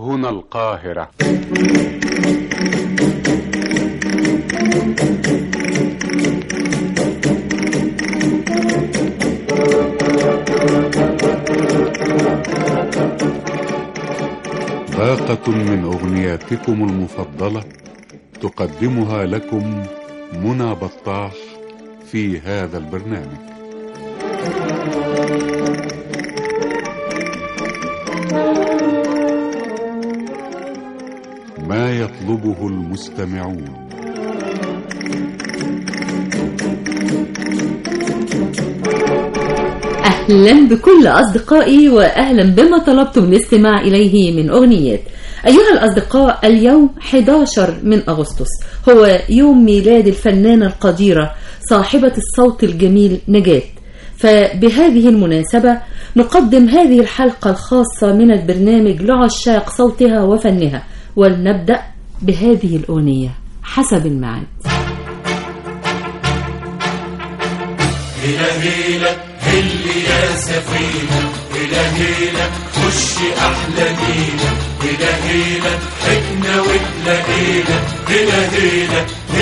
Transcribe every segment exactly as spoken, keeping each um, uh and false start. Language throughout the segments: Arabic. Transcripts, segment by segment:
هنا القاهرة. باقة من أغنياتكم المفضلة تقدمها لكم منى بطاح في هذا البرنامج. ما يطلبه المستمعون. أهلا بكل أصدقائي وأهلا بما طلبتم الاستماع إليه من أغنيات. أيها الأصدقاء، اليوم أحد عشر من أغسطس هو يوم ميلاد الفنانة القديرة صاحبة الصوت الجميل نجاة. فبهذه المناسبة نقدم هذه الحلقة الخاصة من البرنامج لعشاق صوتها وفنها، ولنبدأ بهذه الأغنية حسب الميعاد. هلا هلا هلي يا سفينة، هلا هلا خشي أحلى مينا، هلا هلا حكنا وتلاقينا، هلا هلا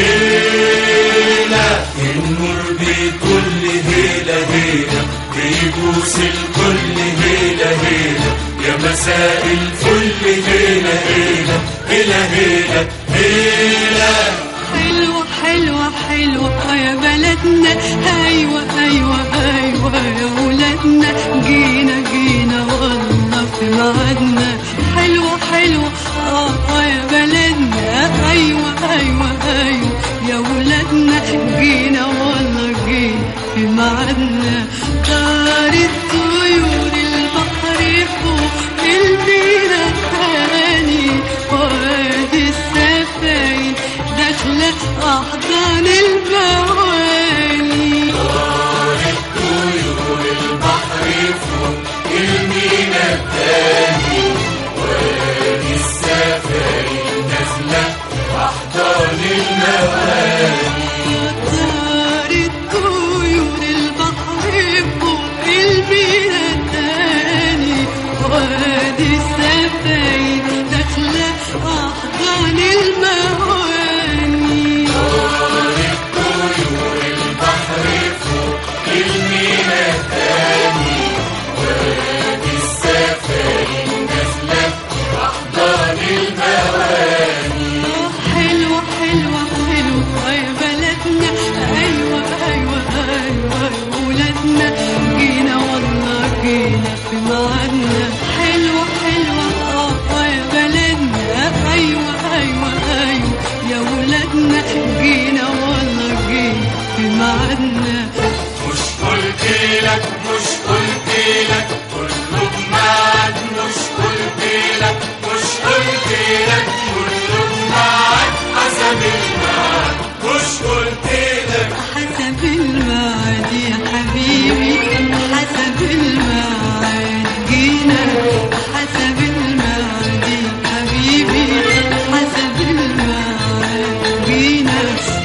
هلا النور بكل هلا هلا بيبوس الكل هلا هلا، يا مساء الفل هلا هلا هلا هلا هلا. حلوة حلوة حلوة يا بلدنا، أيوة أيوة أيوة يا ولادنا، جينا جينا والله في ميعادنا. حلوة حلوة آه يا بلدنا، أيوة أيوة أيوة يا ولادنا، جينا والله جينا في ميعادنا. طارت طيور البحر فوق المينا الثاني، وادي السفاين داخلة أحضان المواني. طارت طيور البحر فوق المينا الثاني، وادي السفاين داخلة أحضان المواني. طارت طيور البحر فوق المينا الثاني، وادي السفاين داخلة أحضان المواني. طارت طيور البحر فوق المينا الثاني، وادي السفاين داخلة أحضان المواني. حلوة حلوة حلوة يا بلدنا، أيوة أيوة أيوة يا ولادنا، جينا والله جينا في ميعادنا. حلوة حلوة آه يا بلدنا، أيوة أيوة أيوة يا ولادنا، جينا والله جينا في ميعادنا. مش قلتلك مش قلتلك كله بميعاد، مش قلتلك مش قلتلك كله بميعاد، حسب الميعاد مش قلتلك. حسب الميعاد يا حبيبي، حسب الميعاد جينا، حسب الميعاد يا حبيبي، حسب الميعاد جينا.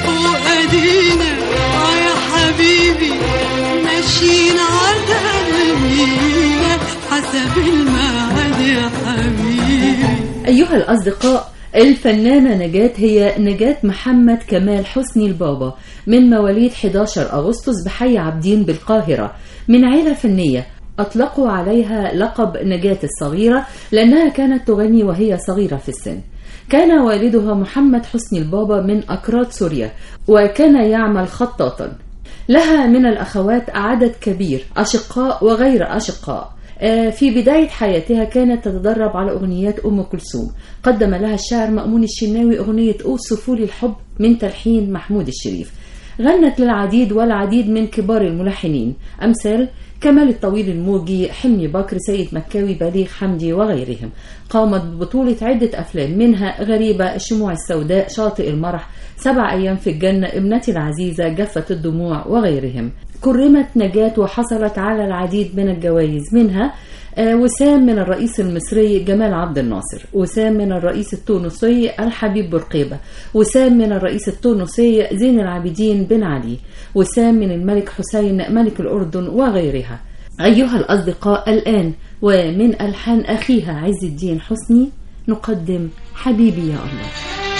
وأدينا آه يا حبيبي ماشيين على المينا، حسب الميعاد يا حبيبي. أيها الأصدقاء، الفنانة نجاة هي نجاة محمد كمال حسني البابا، من مواليد أحد عشر أغسطس بحي عابدين بالقاهرة، من عائلة فنية. أطلقوا عليها لقب نجاة الصغيرة لأنها كانت تغني وهي صغيرة في السن. كان والدها محمد حسني البابا من أكراد سوريا، وكان يعمل خطاطا. لها من الأخوات عدد كبير، أشقاء وغير أشقاء. في بداية حياتها كانت تتدرب على أغنيات أم كلثوم. قدم لها الشاعر مأمون الشناوي أغنية أوصفوا لي الحب من تلحين محمود الشريف. غنت للعديد والعديد من كبار الملحنين، أمثال كمال الطويل الموجي، حلمي بكر، سيد مكاوي، بليغ حمدي وغيرهم. قامت ببطولة عدة أفلام، منها غريبة، الشموع السوداء، شاطئ المرح، سبع أيام في الجنة، ابنتي العزيزة، جفة الدموع وغيرهم. كرمت نجاة وحصلت على العديد من الجوائز، منها وسام من الرئيس المصري جمال عبد الناصر، وسام من الرئيس التونسي الحبيب بورقيبة، وسام من الرئيس التونسي زين العابدين بن علي، وسام من الملك حسين ملك الأردن وغيرها. أيها الأصدقاء، الآن ومن ألحان أخيها عز الدين حسني نقدم حبيبي يا الله.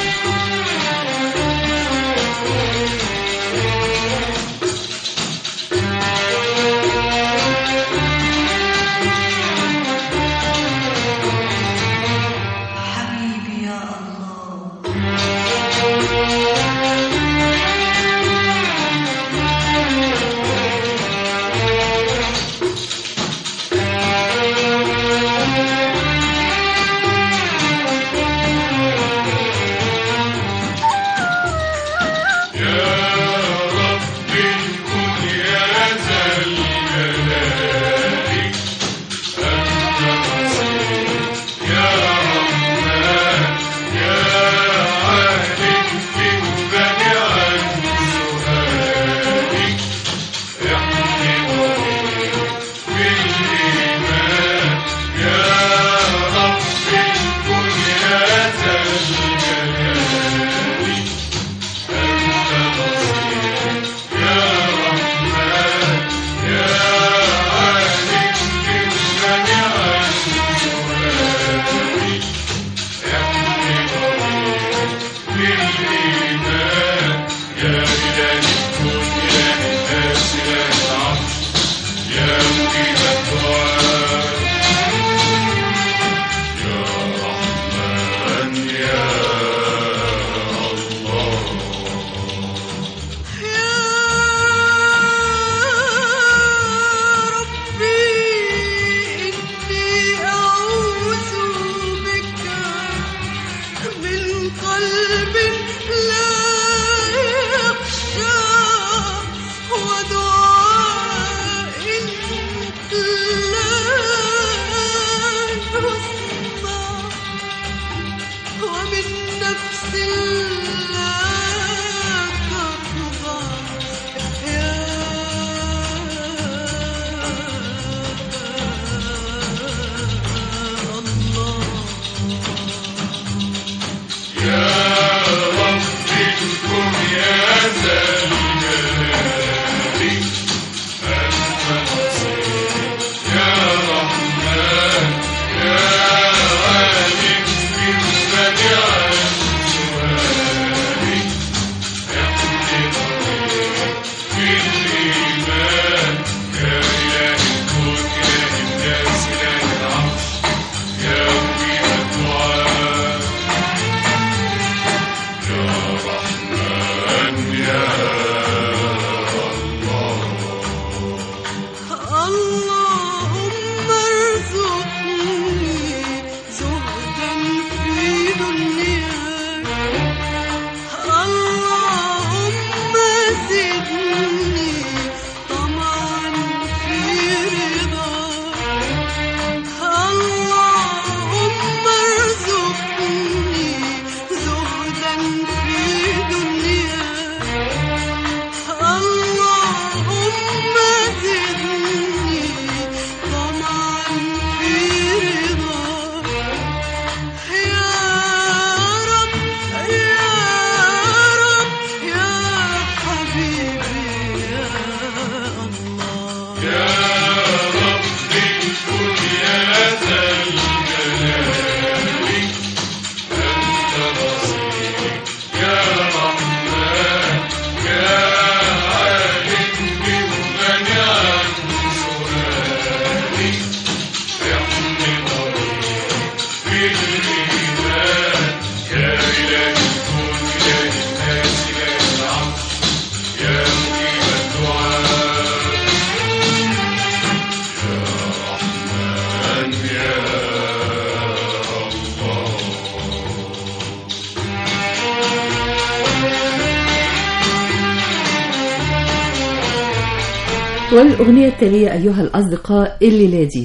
والأغنية التالية أيها الأصدقاء الليلة دي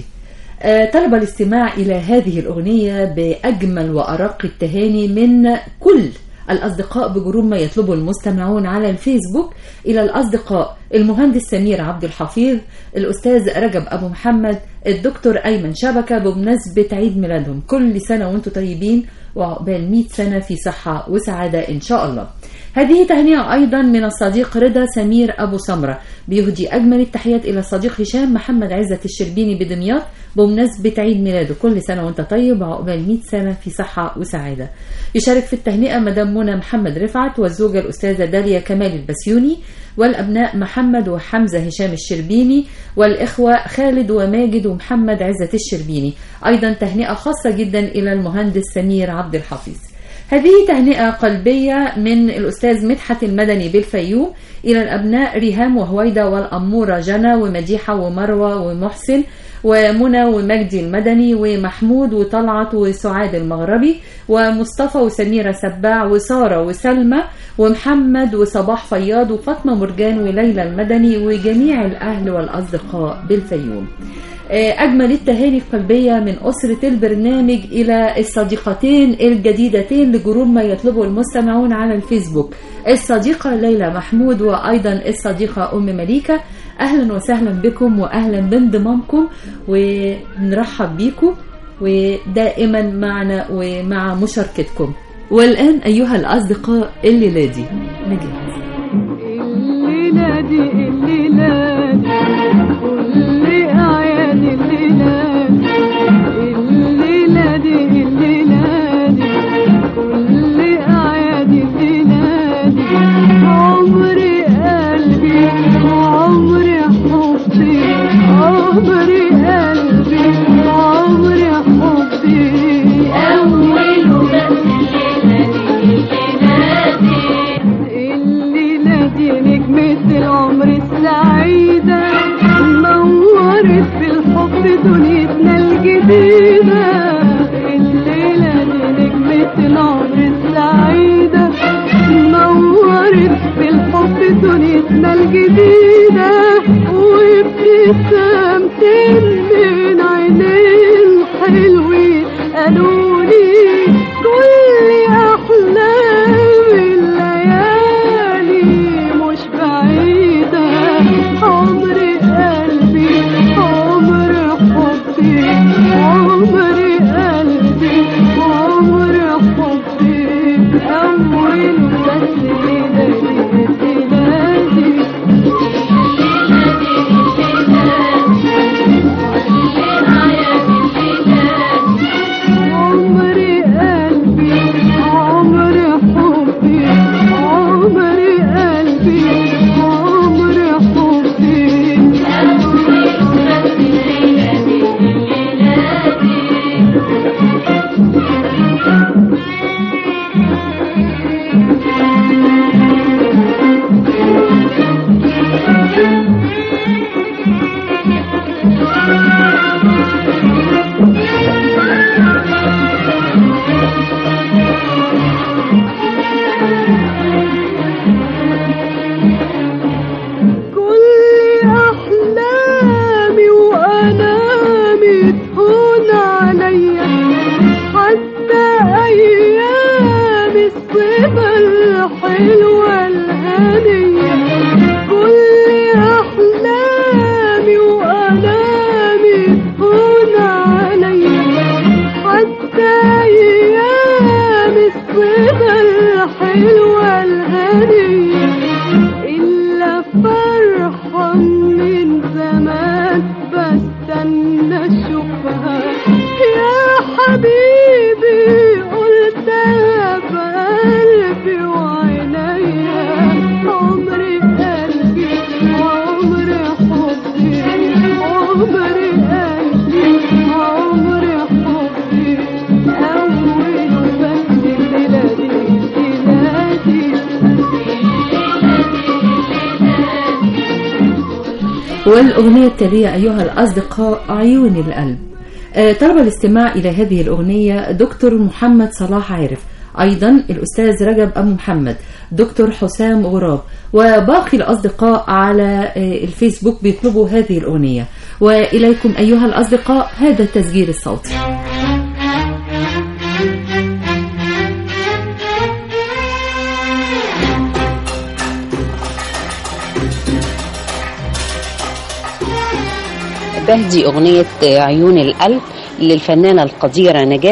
طلب الاستماع إلى هذه الأغنية بأجمل وأرق التهاني من كل الأصدقاء بجروب ما يطلبه المستمعون على الفيسبوك، إلى الأصدقاء المهندس سمير عبد الحفيظ، الأستاذ رجب أبو محمد، الدكتور أيمن شبكة، بمناسبة عيد ميلادهم. كل سنة وانتم طيبين وعقبال مئة سنة في صحة وسعادة إن شاء الله. هذه تهنئة أيضا من الصديق رضا سمير أبو سمرة، بيهدي أجمل التحيات إلى الصديق هشام محمد عزت الشربيني بدمياط بمناسبة عيد ميلاده. كل سنة وانت طيب وعقبال مئة سنة في صحة وسعادة. يشارك في التهنئة مدام منى محمد رفعت والزوجة الأستاذة داليا كمال البسيوني، والأبناء محمد وحمزة هشام الشربيني، والإخوة خالد وماجد ومحمد عزت الشربيني. أيضا تهنئة خاصة جدا إلى المهندس سمير عبد الحفيظ. هذه تهنئة قلبية من الأستاذ مدحت المدني بالفيوم إلى الأبناء ريهام وهويدا والأمورة جنى ومديحة ومروة ومحسن ومنى ومجدي المدني ومحمود وطلعت وسعاد المغربي ومصطفى وسميرة سباع وسارة وسلمى ومحمد وصباح فياض وفاطمة مرجان وليلى المدني وجميع الأهل والأصدقاء بالفيوم. أجمل التهاني القلبية من أسرة البرنامج إلى الصديقتين الجديدتين لجروب ما يطلبه المستمعون على الفيسبوك، الصديقة ليلى محمود وأيضا الصديقة أم مليكة. أهلا وسهلا بكم وأهلا بانضمامكم ونرحب بكم ودائما معنا ومع مشاركتكم. والآن أيها الأصدقاء الليلة دي نجاح الليلة دي الليلة دي كل أعياد الليلة الليلة دي الليلة دي كل أعياد الليلة دي عمري قلبي وعمري حبي عمري قلبي وعمري حبي أول وبس الليلة دي نجمة العمر السعيدة نورت في الحب دنيتنا الجديدة. الليلة دي نجمة العمر السعيدة نورت في الحب دنيتنا الجديدة وابتسامتين من عينين حلوين قالولي كل أحلام الليالي مش بعيدة. عمري قلبي عمري حبي عمري قلبي عمري حبي أول بس ليلة ليلة عمري قلبي عمري حبي عمري قلبي عمري حبي والأغنية التالية أيها الأصدقاء عيون القلب. طلب الاستماع إلى هذه الأغنية دكتور محمد صلاح عارف، أيضا الأستاذ رجب أبو محمد، دكتور حسام غراب، وباقي الأصدقاء على الفيسبوك بيطلبوا هذه الأغنية. وإليكم أيها الأصدقاء هذا التسجيل الصوتي. بهدي أغنية عيون القلب للفنانة القديرة نجاة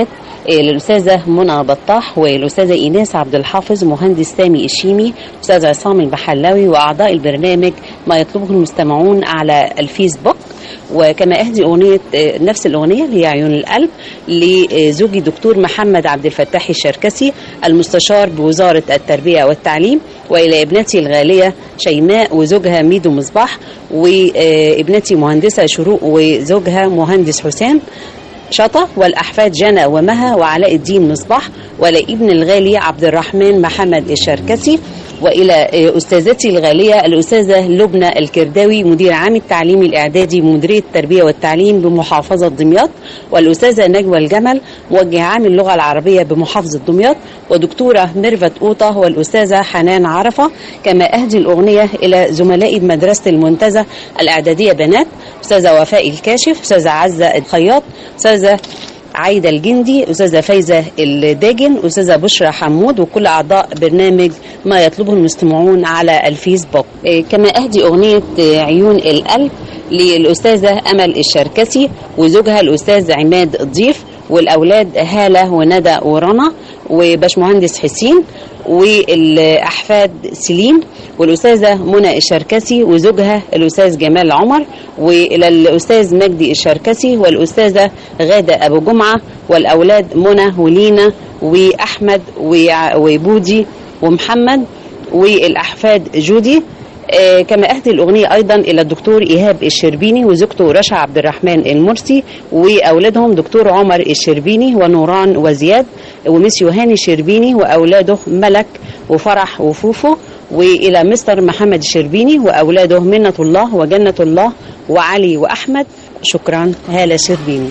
للأستاذة منى بطاح والأستاذة إيناس عبد الحافظ ومهندس سامي الشيمي أستاذ عصام البحلاوي وأعضاء البرنامج ما يطلبه المستمعون على الفيسبوك. وكما أهدي أغنية نفس الأغنية اللي هي عيون القلب لزوجي دكتور محمد عبد الفتاح الشركسي المستشار بوزارة التربية والتعليم، وإلى ابنتي الغالية شيماء وزوجها ميدو مصباح، وابنتي مهندسة شروق وزوجها مهندس حسام شطة، والأحفاد جنى ومها وعلاء الدين مصباح، ولابن الغالي عبد الرحمن محمد الشركسي، وإلى أستاذتي الغالية الأستاذة لبنى الكرداوي مدير عام التعليم الإعدادي بمديرية التربية والتعليم بمحافظة دمياط، والأستاذة نجوى الجمل موجه عام اللغة العربية بمحافظة دمياط، ودكتورة ميرفت قوطة والأستاذة حنان عرفة. كما أهدي الأغنية إلى زملائي بمدرسة المنتزه الإعدادية بنات، أستاذة وفاء الكاشف، أستاذة عزة الخياط، أستاذة عايدة الجندي، أستاذة فايزة الداجن، أستاذة بشرى حمود، وكل أعضاء برنامج ما يطلبه المستمعون على الفيسبوك. كما أهدي أغنية عيون القلب للأستاذة أمل الشركسي وزوجها الأستاذ عماد الضيف، والأولاد هالة وندى ورنا وباشمهندس حسين، والأحفاد سليم، والأستاذة منى الشركسي وزوجها الأستاذ جمال عمر، وإلى الأستاذ مجدي الشركسي والأستاذة غادة أبو جمعة، والأولاد منى ولينا وأحمد وبودي ومحمد، والأحفاد جودي. آه كما أهدي الأغنية أيضا إلى الدكتور إيهاب الشربيني وزوجته رشا عبد الرحمن المرسي، وأولادهم دكتور عمر الشربيني ونوران وزياد، ومسيو هاني الشربيني وأولاده ملك وفرح وفوفو، وإلى مستر محمد الشربيني وأولاده منة الله وجنة الله وعلي وأحمد. شكرا. هالة شربيني.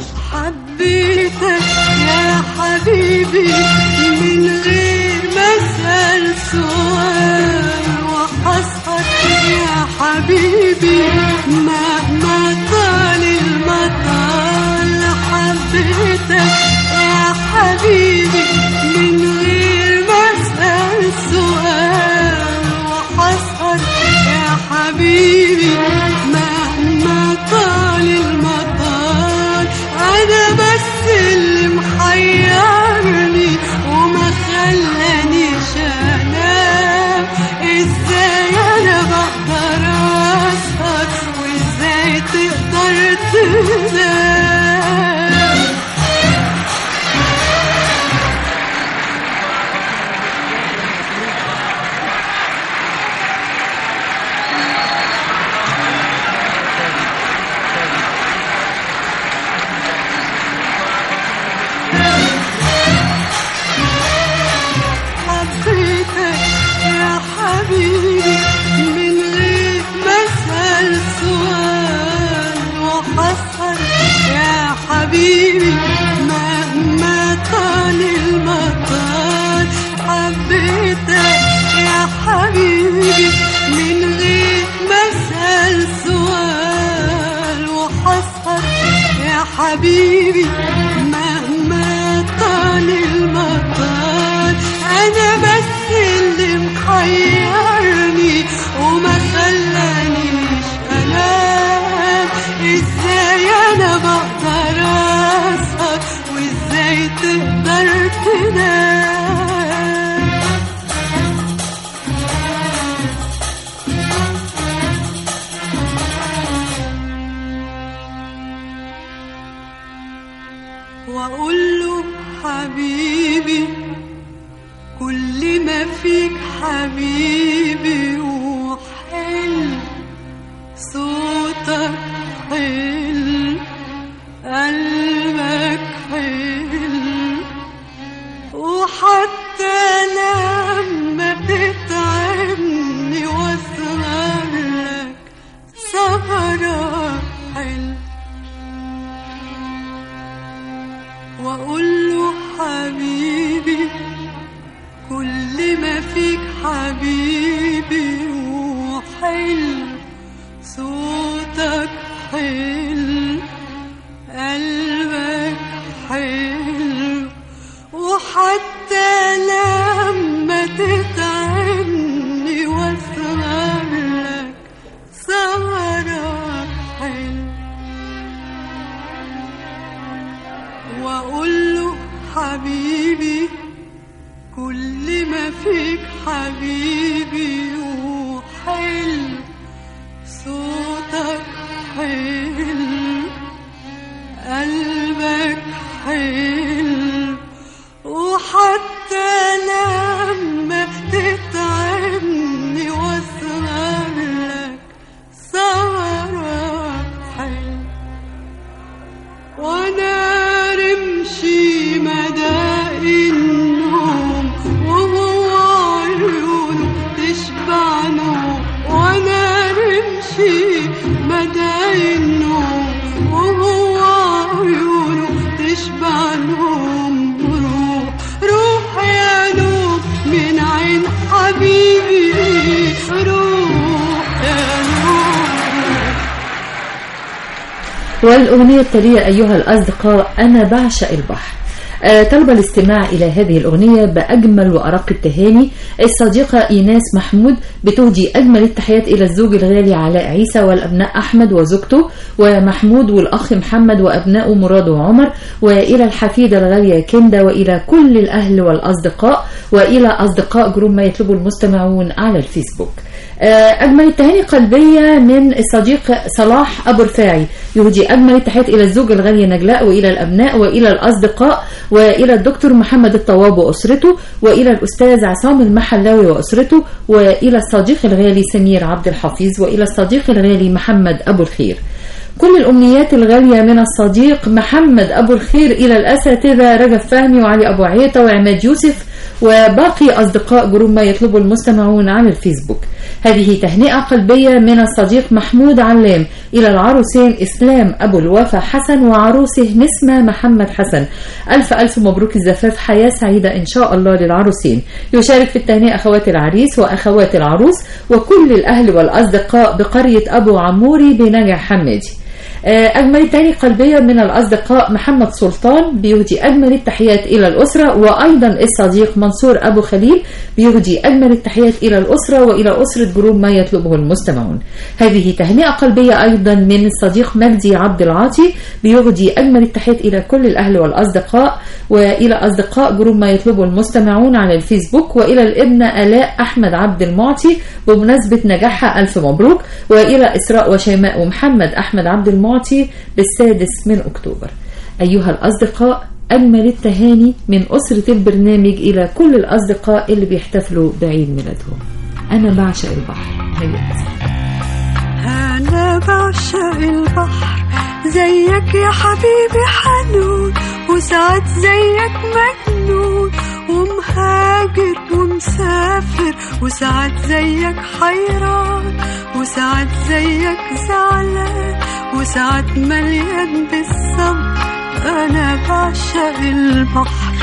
حبيتك يا حبيبي من غير ما أسأل سؤال، وحسهر يا حبيبي مهما طال المطال. حبيتك يا حبيبي من غير ما أسأل سؤال، وحسهر يا حبيبي مهما طال المطال. أنا بس اللي محيرني وما خلانيش أنام، إزاي أنا بقدر أسهر وإزاي تقدر تنام. حبيبي من غير ما أسأل سؤال، وحسهر يا حبيبي مهما طال المطال. حبيتك يا حبيبي من غير ما أسأل سؤال، وحسهر يا حبيبي مهما طال المطال. أنا بس اللي محيرني وما خلانيش أنام، إزاي أنا بقدر أسهر وإزاي تقدر تنام. وأقول له حبيبي كل ما فيك حبيبي وحلو، صوتك حلو قلبك حلو، وحتى لما تتعبني واسهر لك سهرك حلو. وأقول له حبيبي كل ما فيك حبيبي وحلو، صوتك حلو قلبك حلو، وحتى لما تتعبني واسهر لك سهرك حلو. وأقول له حبيبي حبيبي وحلو صوتك حلو قلبك حلو وحتى لما تتعبني واسهر لك سهرك حلو وانا رمشي مدى النوم وهو عيونه تشبع نوم وانا رمشي مدى النوم وهو عيونه تشبع نوم روح روح يا نوم من عين حبيبي روح يا نوم. والأغنية التالية أيها الأصدقاء أنا بعشق البحر. آه، طلب الاستماع إلى هذه الأغنية بأجمل وأرق التهاني الصديقة إيناس محمود بتهدي أجمل التحيات إلى الزوج الغالي علاء عيسى والأبناء أحمد وزوجته ومحمود والأخ محمد وأبنائه مراد وعمر وإلى الحفيدة الغالية كندا وإلى كل الأهل والأصدقاء وإلى أصدقاء جروب ما يطلبه المستمعون على الفيسبوك. أجمل التهاني قلبية من الصديق صلاح أبو رفاعي يهدي أجمل التحيات إلى الزوج الغالي نجلاء وإلى الأبناء وإلى الأصدقاء وإلى الدكتور محمد الطواب وأسرته وإلى الأستاذ عصام المحلاوي وأسرته وإلى الصديق الغالي سمير عبد الحفيظ وإلى الصديق الغالي محمد أبو الخير. كل الأمنيات الغالية من الصديق محمد أبو الخير إلى الأساتذة رجب فهمي وعلي أبو عيطة وعماد يوسف وباقي أصدقاء جروب ما يطلبه المستمعون على الفيسبوك. هذه تهنئة قلبية من الصديق محمود علام إلى العروسين إسلام أبو الوفا حسن وعروسه نسمة محمد حسن. ألف ألف مبروك الزفاف، حياة سعيدة إن شاء الله للعروسين. يشارك في التهنئة أخوات العريس وأخوات العروس وكل الأهل والأصدقاء بقرية أبو عموري بنجع حمادي. أجمل تاني قلبية من الأصدقاء محمد سلطان بيهدي أجمل التحيات إلى الأسرة وأيضا الصديق منصور أبو خليل بيهدي أجمل التحيات إلى الأسرة وإلى أسرة جروب ما يطلبه المستمعون. هذه تهنئة قلبية أيضا من الصديق مجدي عبد العاطي بيهدي أجمل التحيات إلى كل الأهل والأصدقاء وإلى أصدقاء جروب ما يطلبه المستمعون على الفيسبوك وإلى الابنة آلاء أحمد عبد المعطي بمناسبة نجاحها ألف مبروك وإلى إسراء وشيماء ومحمد أحمد عبد المعطي بالسادس من أكتوبر. أيها الأصدقاء أجمل التهاني من أسرة البرنامج إلى كل الأصدقاء اللي بيحتفلوا بعيد ميلادهم. أنا بعشق البحر. أنا بعشق البحر زيك يا حبيبي حنون وساعات زيك مجنون ومهاجر ومسافر وساعات زيك حيران وساعات زيك زعلان وساعات مليان بالصبر. أنا بعشق البحر.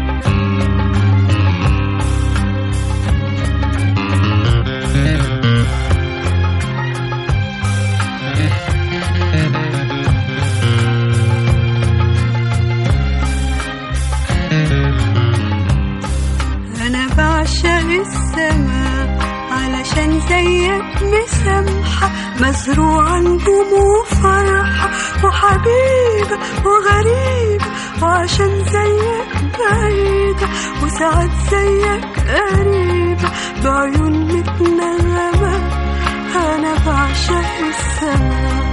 أنا بعشق السماء علشان زيك مسامحة مزروعة نجوم وفرحة وحبيبة وغريبة وعشان زيك بعيدة وساعات زيك قريبة بعيون متنغمة. أنا بعشق السماء.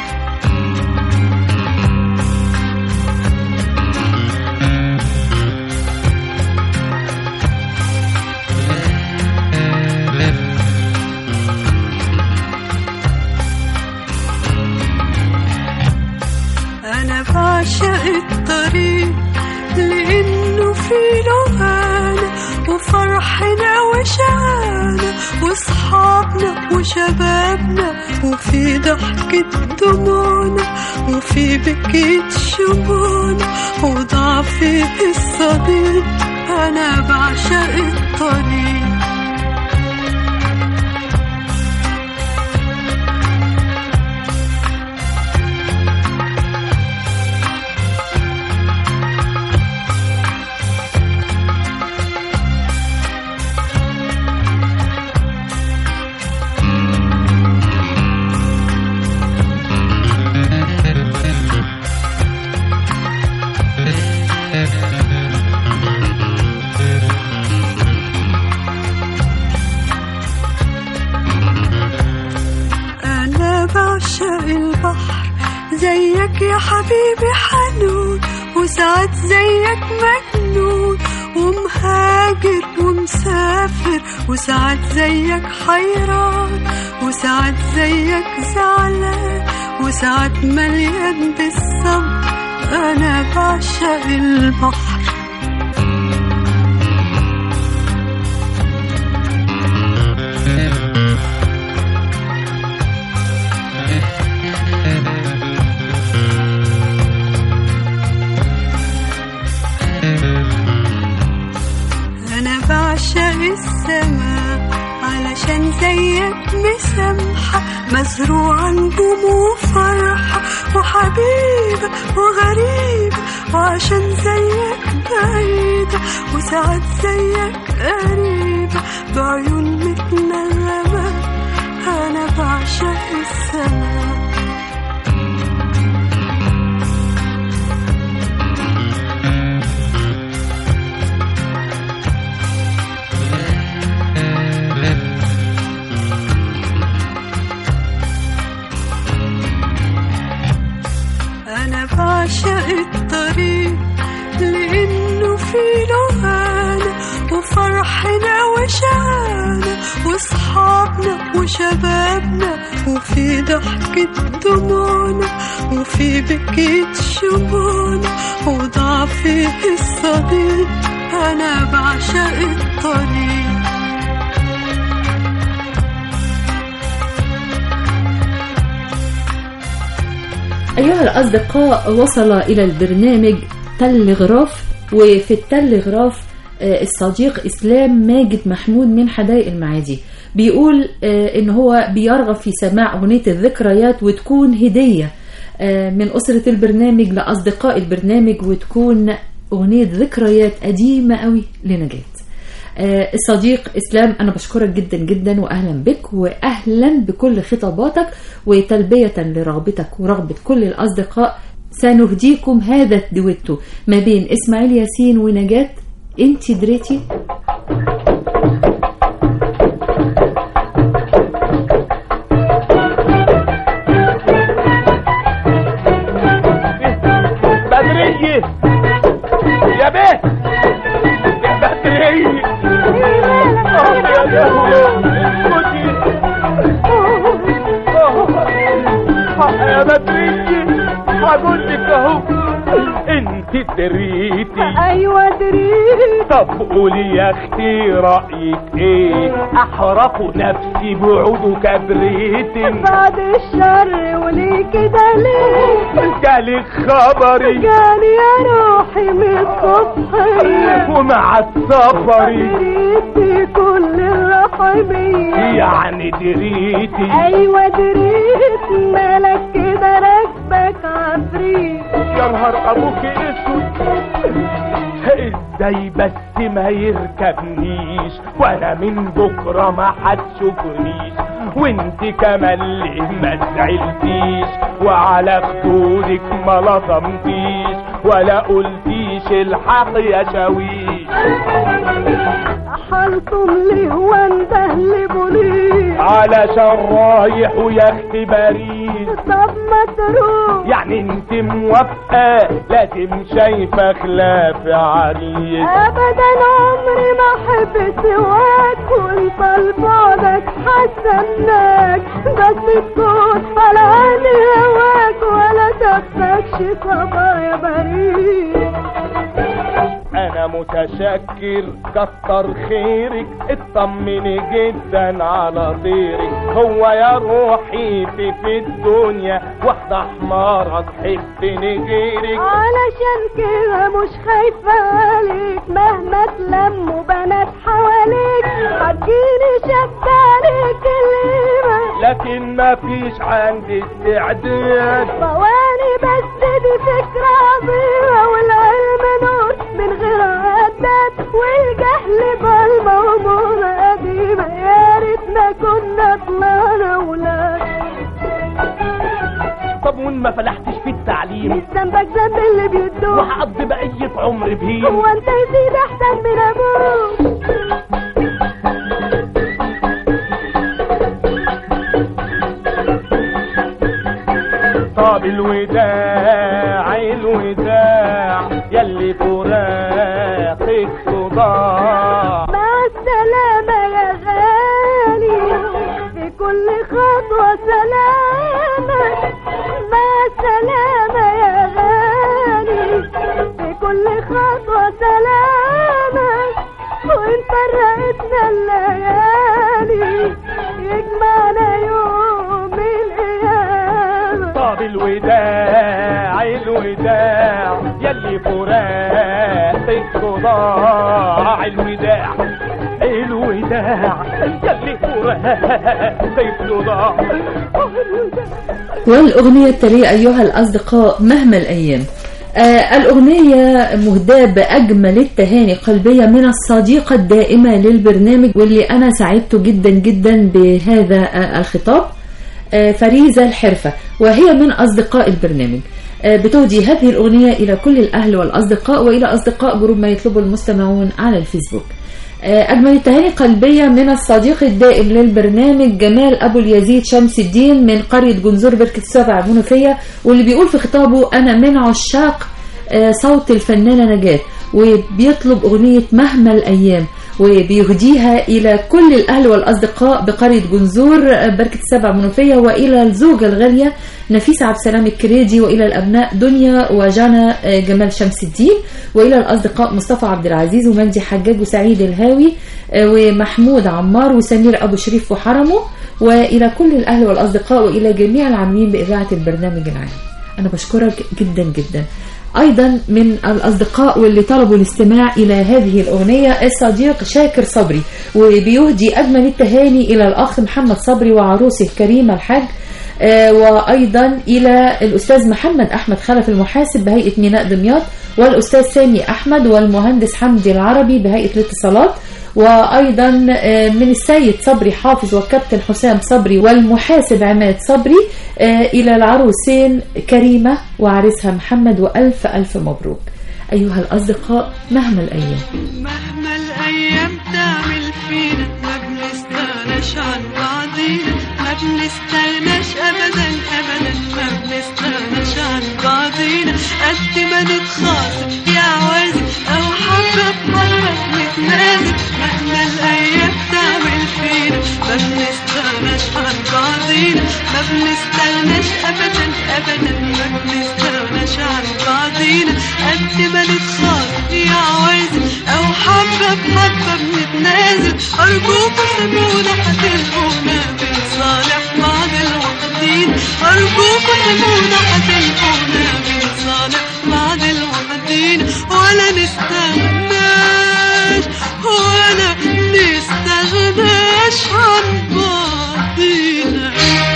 أنا بعشق الطريق لأنه فيه لغانا وفرحنا وشعانا وصحابنا وشبابنا وفي ضحكة دموعنا وفي بكيت شموعنا وضعفي الصديق. أنا بعشق الطريق. زيك يا حبيبي حنون، وساعات زيك مجنون ومهاجر ومسافر، وساعات زيك حيران، وساعات زيك زعلان، وساعات مليان بالصبر. أنا بعشق البحر. أنا بعشق السماء علشان زيك مسامحة، مزروعة نجوم وفرحة وحبيبة وغريبة، وعشان زيك بعيدة وساعات زيك قريبة بعيون متنغمة. أنا بعشق السماء. أنا بعشق الطريق لأنه فيه لهانا وفرحنا وشعانا وصحابنا وشبابنا، وفي ضحكة دموعنا وفي بكيت شموعنا وضعفي الصديق. أنا بعشق الطريق. أيها الأصدقاء، وصل إلى البرنامج تل غراف، وفي التل غراف الصديق إسلام ماجد محمود من حدائق المعادي بيقول إن هو بيرغب في سماع أغنية الذكريات، وتكون هدية من أسرة البرنامج لأصدقاء البرنامج، وتكون أغنية ذكريات قديمة قوي لنجاة. الصديق إسلام، أنا بشكرك جدا جدا وأهلا بك، وأهلا بكل خطاباتك، وتلبية لرغبتك ورغبة كل الأصدقاء سنهديكم هذا الدويتو ما بين إسماعيل ياسين ونجاة. انتي دريتي. بدرية يا بيه، يا بدرية يا بدرية، هقول لك اهو انت دريتي. ايوه دريت. طب قولي يا اختي رايك ايه؟ احرق نفسي بعود كبريتي بعد الشر وليه كده ليه؟ جالك خبري؟ جالي يا روحي من الصبح ومع السفر دريتي كل الرحمية. يعني دريتي؟ ايوه دريت. مالك كده راكبك عفريت؟ يا نهار ابوك اسود، ازاي بس ما يركبنيش وانا من بكره ما هتشوفنيش، وانت كمان ليه ما زعلتيش وعلى خدودك ما لطمتيش ولا قلتيش الحق يا شاويش؟ حالكم ليه واندهلبوا ليه؟ علشان رايح ويا اختي باريس. طب ما تروح. يعني انت موافقه؟ لازم شايفه خلاف عريس. ابدا عمري ما احب سواك، وانت لبعدك حسناك، بس تكون على عيني هواك ولا تفكش صبا يا بريء. انا متشكر كتر خيرك، اطمني جدا على طيرك. هو يا روحي في في الدنيا واحدة حمارة تحبني غيرك؟ علشان كده مش خايفة عليك، مهما تلموا بنات حواليك هتجيني شد عليك الليمة، لكن ما فيش عندي استعداد. ثواني بس دي فكرة عظيمة، والعلم نور من غير عداد، والجهل بالموضوع قديمة، يا ريتنا كنا طلعنا ولاد. طب وين ما فلحتش في التعليم؟ مش ذنبك ذنب اللي بيدوك، وهقضي بقية عمري بهين. هو انت يزيد احسن من ابوك؟ طب الوداع الوداع يلي فراقك صداع. مع السلامة يا غالي في كل خطوة سلامة. مع السلامة يا غالي في كل خطوة سلامة. وإن فرقتنا الليالي يجمعنا يوم القيامة. طب الوداع الوداع يلي فراقك صداع. الوداع الوداع يلي فراقك صداع. والأغنية التالية أيها الأصدقاء مهما الأيام. آه الأغنية مهداة بأجمل التهاني قلبية من الصديقة الدائمة للبرنامج، واللي أنا سعدت جدا جدا بهذا آه الخطاب. آه فريزة الحرفة، وهي من أصدقاء البرنامج. آه بتهدي هذه الأغنية إلى كل الأهل والأصدقاء وإلى أصدقاء جروب ما يطلبه المستمعون على الفيسبوك. آه أجمل التهاني قلبية من الصديق الدائم للبرنامج جمال أبو اليزيد شمس الدين من قرية جنزور بركة السبع منوفية، واللي بيقول في خطابه أنا من عشاق آه صوت الفنانة نجاة، وبيطلب أغنية مهما الأيام، وبيهديها إلى كل الأهل والأصدقاء بقرية جنزور بركة السبع منوفية، وإلى الزوجة الغالية نفيسة عبد السلام الكريدي، وإلى الأبناء دنيا وجنى جمال شمس الدين، وإلى الأصدقاء مصطفى عبد العزيز ومجدي حجاج وسعيد الهاوي ومحمود عمار وسمير أبو شريف وحرمه، وإلى كل الأهل والأصدقاء وإلى جميع العاملين بإذاعة البرنامج العام. أنا بشكرك جدا جدا. أيضا من الأصدقاء واللي طلبوا الاستماع إلى هذه الأغنية الصديق شاكر صبري، وبيهدي أجمل التهاني إلى الأخ محمد صبري وعروسه كريمة الحاج، آه وأيضا إلى الأستاذ محمد أحمد خلف المحاسب بهيئة ميناء دمياط، والأستاذ سامي أحمد والمهندس حمدي العربي بهيئة الاتصالات، وأيضا من السيد صبري حافظ والكابتن حسام صبري والمحاسب عماد صبري إلى العروسين كريمة وعريسها محمد، وألف ألف مبروك. أيها الأصدقاء مهما الأيام مهما الأيام تعمل فينا ما بنستغناش عن بعضينا، ما بنستغناش أبدا أبدا، ما بنستغناش عن بعضينا. قد ما نتخاصم يا عوازي أو حبة بحبة نتنازل، مهما الأيام تعمل فينا ما بنستغناش عن بعضينا، ما بنستغناش أبدا أبدا، ما بنستغناش عن بعضينا. قد ما نتخاصم يا عوازي أو حبة بحبة بنتنازل، أرجوكوا سيبونا هتلقونا بنصالح بعض الوحدين، أرجوكوا سيبونا هتلقونا بنصالح بعض الوحدين. ولا نستغناش ولا نستغناش عن بعضينا.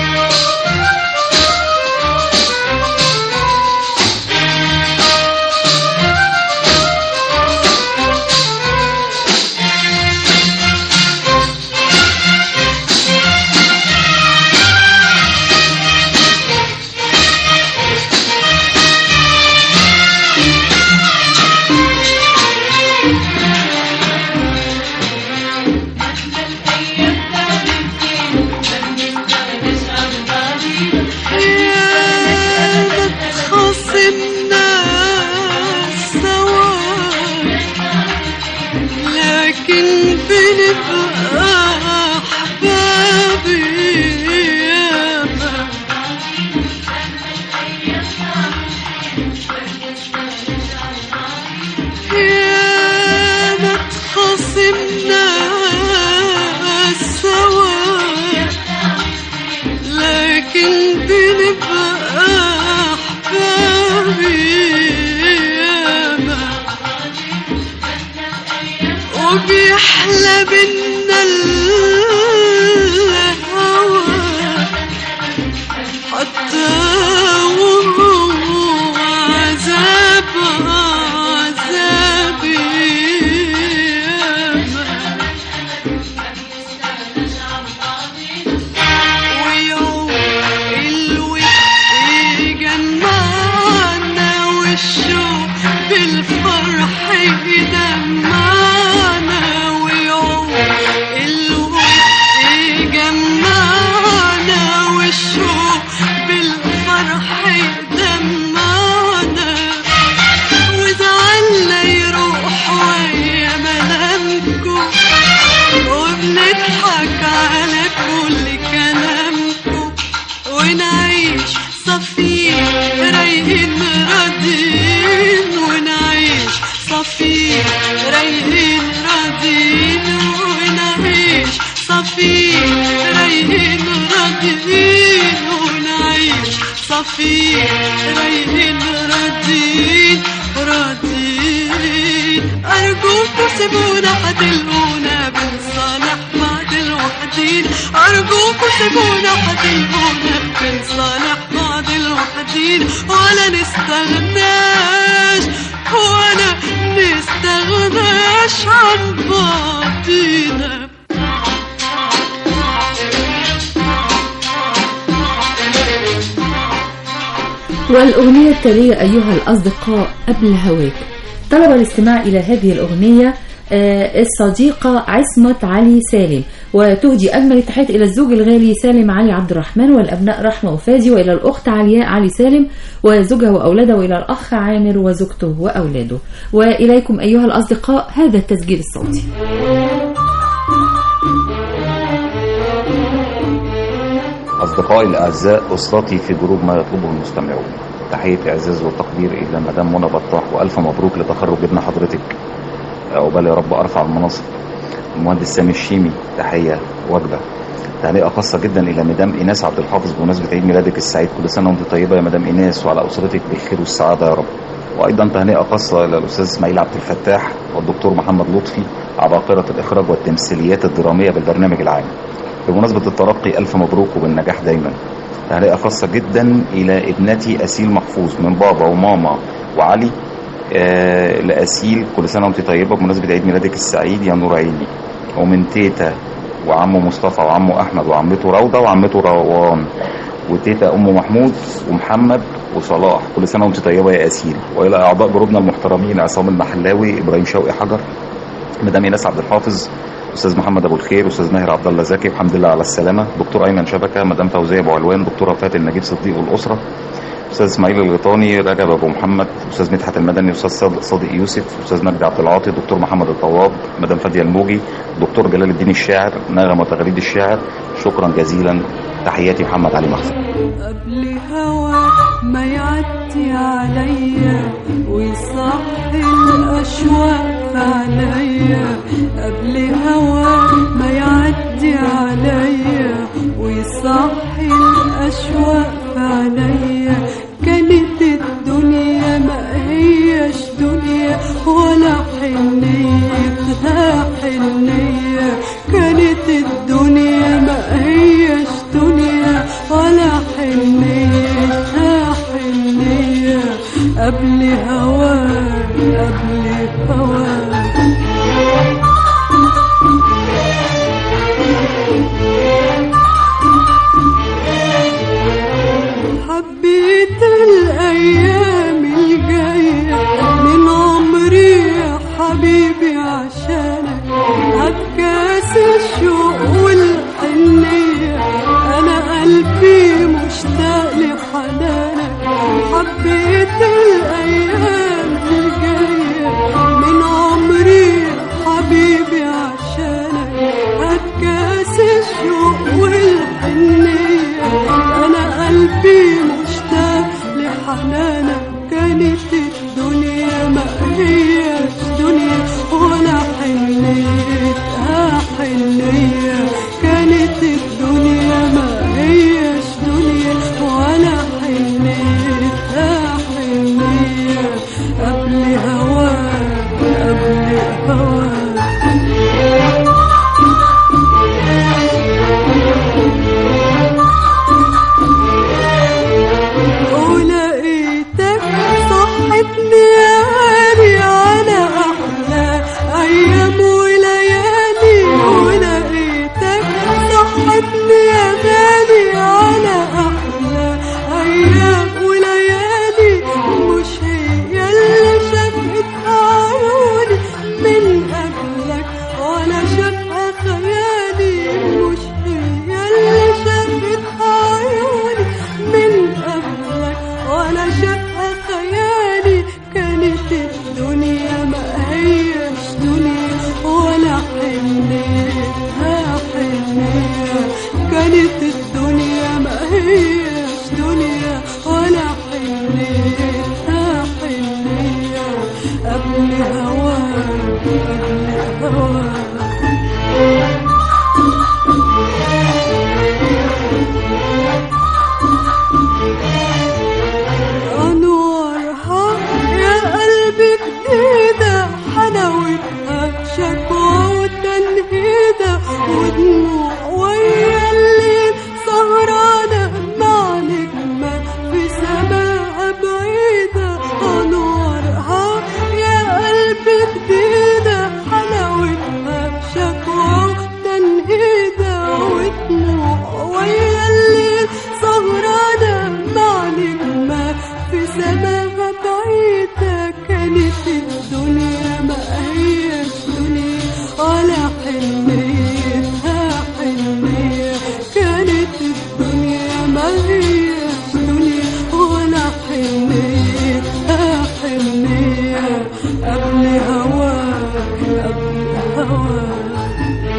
وبيحلى بينا الهوى حتى وهو عذاب عذابي ويوم الود يجمعنا والشوق بالفرح يدمعنا، ويوم الود نضحك على كل كلامكم ونعيش صفين رايقين راضين ونعيش صفين رايقين راضين ونعيش صفين رايقين راضين ونعيش صفين رايقين راضين راضين. أرجوكوا سيبونا هتلقونا بنصالح بعض الوحدين. أرجوكوا سيبونا هتلقونا بنصالح بعض الوحدين. ولا نستغناش ولا نستغناش عن بعضينا. والأغنية التالية أيها الأصدقاء قبل هواك. طلب الاستماع إلى هذه الأغنية الصديقة عصمة علي سالم، وتهدي أجمل التحيات إلى الزوج الغالي سالم علي عبد الرحمن والأبناء رحمة وفادي، وإلى الأخت علياء علي سالم وزوجها وأولادها، وإلى الأخ عامر وزوجته وأولاده. وإليكم أيها الأصدقاء هذا التسجيل الصوتي. أصدقائي الأعزاء، أسرتي في جروب ما يطلبه المستمعون، تحية إعزاز وتقدير إلى مدام منى بطاح، وألف مبروك لتخرج ابن حضرتك، عقبال يا رب أرفع المناصب. المهندس سامي الشيمي، تحية واجبة. تهنئة خاصة جدا إلى مدام إيناس عبد الحافظ بمناسبة عيد ميلادك السعيد، كل سنة وأنت طيبة يا مدام إيناس، وعلى أسرتك بالخير والسعادة يا رب. وأيضا تهنئة خاصة إلى الأستاذ إسماعيل عبد الفتاح والدكتور محمد لطفي، عباقرة الإخراج والتمثيليات الدرامية بالبرنامج العام. بمناسبة الترقي ألف مبروك وبالنجاح دايما. تهنئة خاصة جدا إلى ابنتي أسيل محفوظ من بابا وماما وعلي. آه لأسيل كل سنة وانت طيبة بمناسبة عيد ميلادك السعيد يا نور عيني. ومن تيتا وعمه مصطفى وعمه أحمد وعمته روضة وعمته روان وتيتا أم محمود ومحمد وصلاح، كل سنة وانت طيبة يا أسيل. وإلى أعضاء جروبنا المحترمين عصام المحلاوي، إبراهيم شوقي حجر، مدام إيناس عبد الحافظ، أستاذ محمد أبو الخير، أستاذ ماهر عبد الله زكي، الحمد لله على السلامة، دكتور أيمن شبكة، مدام فوزية أبو علوان، دكتورة فاتن نجيب صديق والأسرة، أستاذ إسماعيل الغيطاني، رجب أبو محمد، أستاذ مدحت المدني، أستاذ صادق يوسف، أستاذ مجدي عبد العاطي، دكتور محمد الطواب، مدام فادية الموجي، دكتور جلال الدين الشاعر، نغم وتغريد الشاعر. شكرا جزيلا. تحياتي محمد علي محسن. قبل هوا ما يعدي عليا ويصحي الأشواق عليا، قبل هوا ما يعدي عليا ويصحي الأشواق عليا، كانت الدنيا ما هيش دنيا ولا حنيتها حنية، كانت الدنيا ما هيش دنيا ولا حنيتها حنية، قبل هواك قبل هواك. حبيت الأيام الجاية من عمري يا حبيبي عشانك، هبكاس الشوق والحنية أنا قلبي مشتاق لحنانك. حبيت الأيام الجاية من عمري يا حبيبي عشانك، هبكاس الشوق والحنية أنا قلبي مشتاق لحنانك. كانت الدنيا ما هيش دنيا ولا حنيتها حنية، كانت الدنيا ما هيش دنيا ولا حنيتها هواك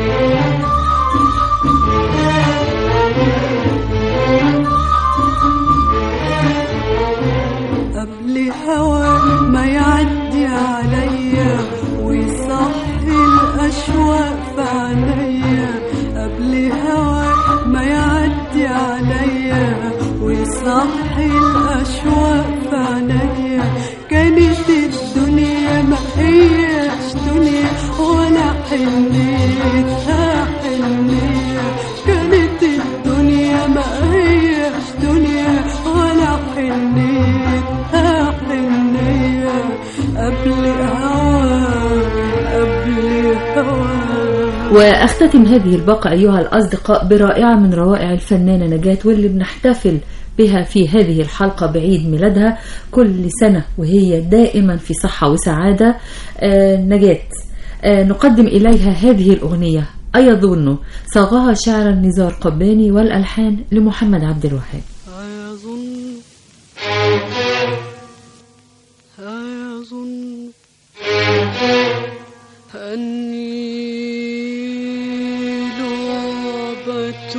قبل هواك ما يعدي عليا ويصحي الأشواق في عينيا قبل هواك ما يعدي عليا ويصحي الأشواق في عينيا كانت الدنيا ما هيش دنيا ولا حنيتها حنية كانت الدنيا ما هيش دنيا ولا حنيتها حنية قبل هواك قبل هواك. وأختتم هذه الباقة أيها الأصدقاء برائعة من روائع الفنانة نجاة واللي بنحتفل بها في هذه الحلقة بعيد ميلادها كل سنة وهي دائما في صحة وسعادة. آه نجاة آه نقدم إليها هذه الأغنية أيظن صاغها شعر نزار قباني والألحان لمحمد عبد الوهاب. أيظن أيظن أني لعبة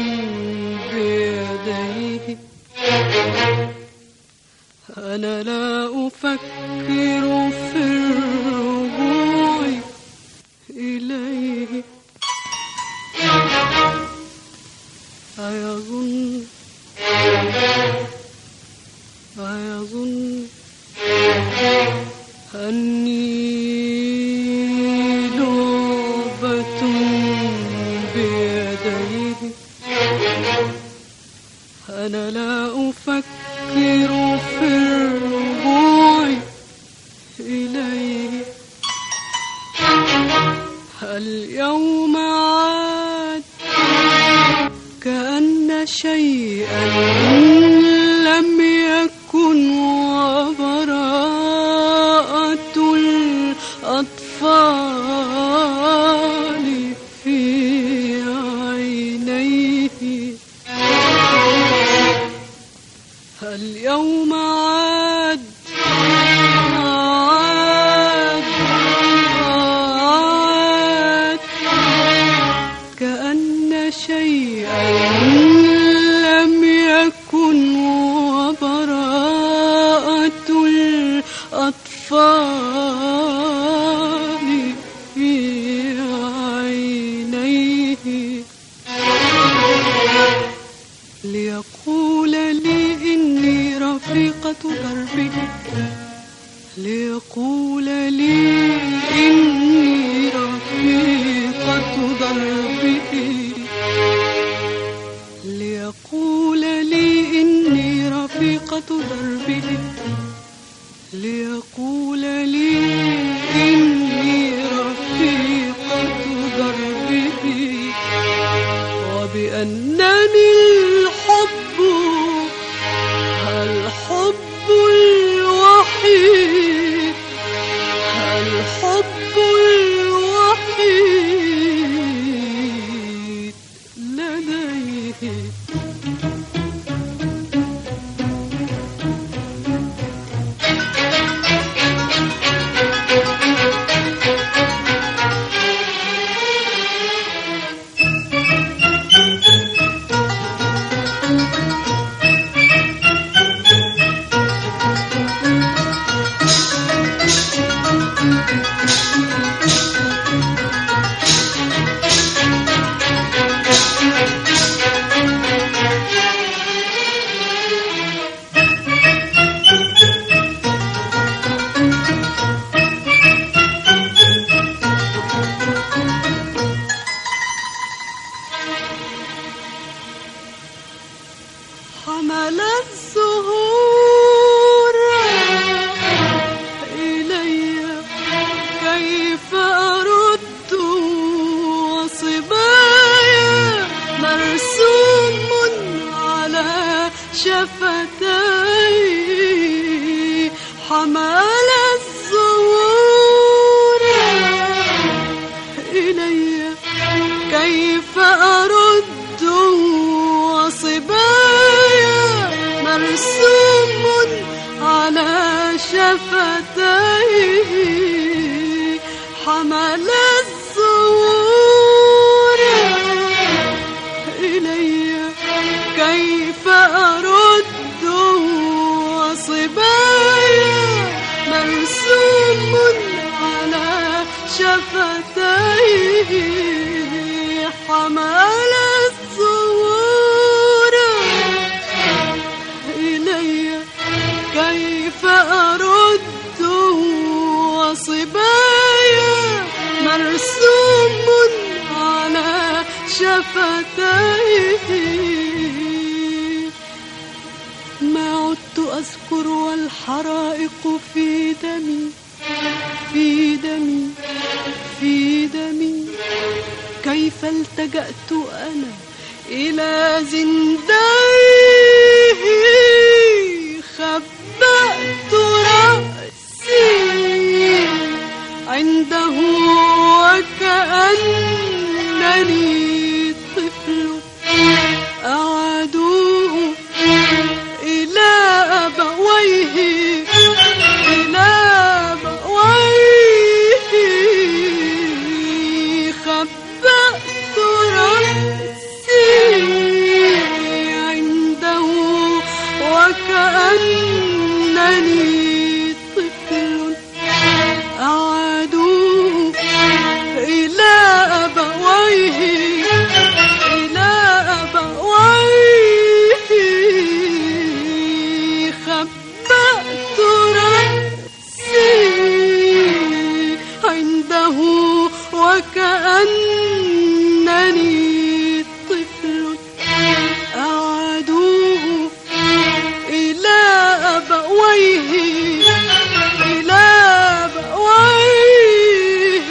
بيديه أنا لا أفكر في الرجوع إليه أيظن أيظن أني لعبة بيديه أنا لا أفكر في الرجوع إليه اليوم عاد كأن شيئا لم يكن وبراءة الأطفال في عينيه اليوم عاد عاد عاد كأن شيئا لم يكن وبراءة الأطفال في عينيه ليقول لي إني رفيقة دربه ليقول لي إني رفيقة دربه ليقول لي إني رفيقة دربه ليقول لي إني رفيقة دربه وبأنني الحب الحب الوحيد الحب الوحيد لديه حمل الزهور إلي كيف أرد وصبايا مرسوم على شفتي حمل الزهور إلي كيف أرد وصبايا مرسوم على شفتيه حمل شفتيه ما عدت أذكر والحرائق في دمي في دمي في دمي كيف التجأت أنا إلى زندانه خبأت رأسي عنده وكأنني طفل أعادوه إلى أبويه إلى أبويه خبأت رأسي عنده وكأنني طفل أعادوه إلى أبويه إلى أبويه خبأت رأسي عنده وكأنني طفل أعادوه إلى أبويه إلى أبويه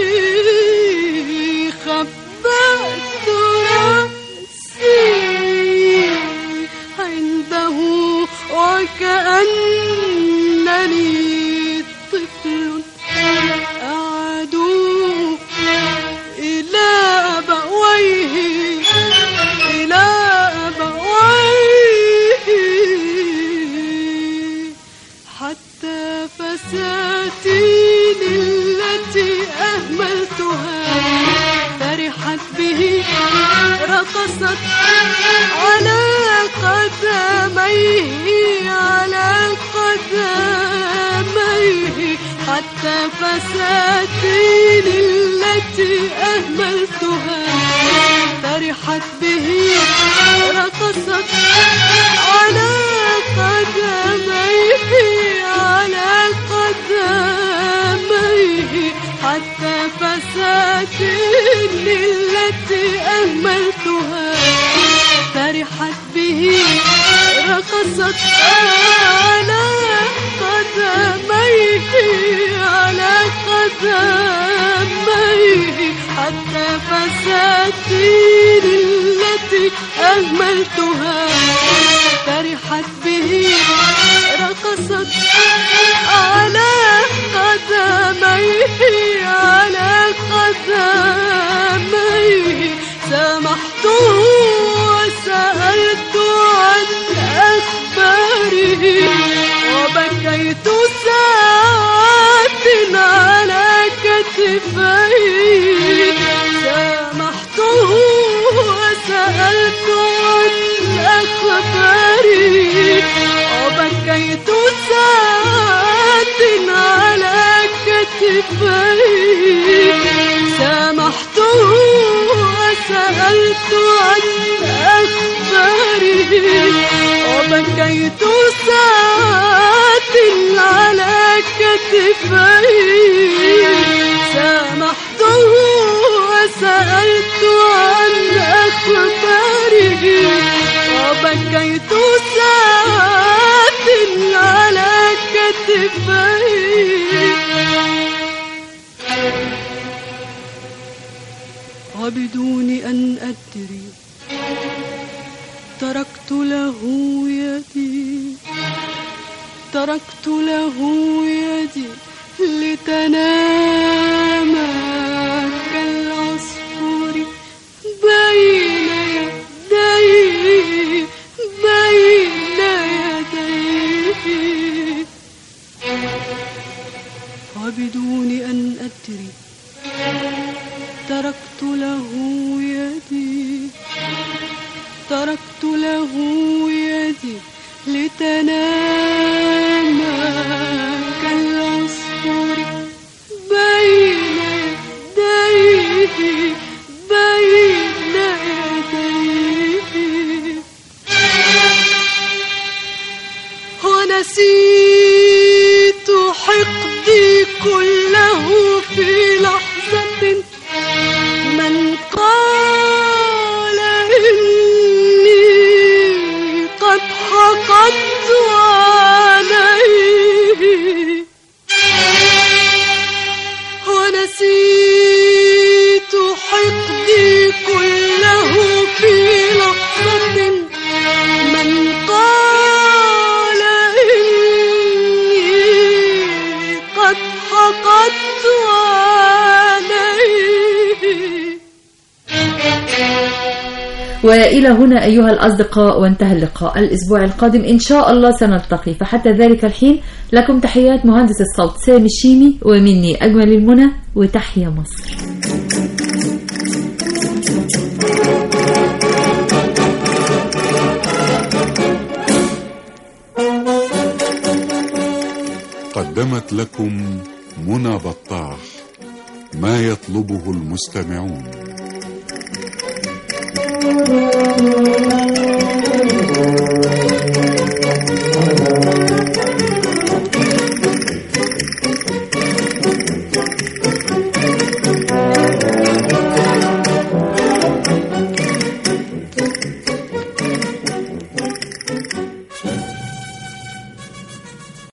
خبأت رأسي عنده وكأنني طفل أعادوه إلى أبويه إلى أبويه حتى فساتين التي أهملتها فرحت به رقصت على قدميه على قدميه حتى فساتين التي أهملتها فرحت به رقصت على قدميه على قدميه حتى فساتين التي أهملتها فرحت به رقصت على قدميه على قدميه حتى فساتين التي أهملتها فرحت به رقصت على قدميه على قدميه سامحته وسألت عن أخباره وبكيت ساعات على كتفيه سامحته وسألت عن أخباره وبكيت ساعات على كتفيه سامحته وسألت عن أخباره وبكيت ساعات على كتفيه سامحته وسألت عن أخباره وبكيت ساعات على كتفيه وبدون أن أدري تركت له يدي تركت له يدي لتنام كالعصفور بين يديه بين يديه وبدون أن أدري تركت له يدي تركت له يدي لتنام كالعصفور بين يديه بين يديه ونسيت حقدي كله في لحظة من قال وإلى هنا أيها الأصدقاء وانتهى اللقاء. الأسبوع القادم إن شاء الله سنلتقي، فحتى ذلك الحين لكم تحيات مهندس الصوت سامي الشيمي، ومني أجمل المنى وتحيا مصر. قدمت لكم منى بطاح ما يطلبه المستمعون.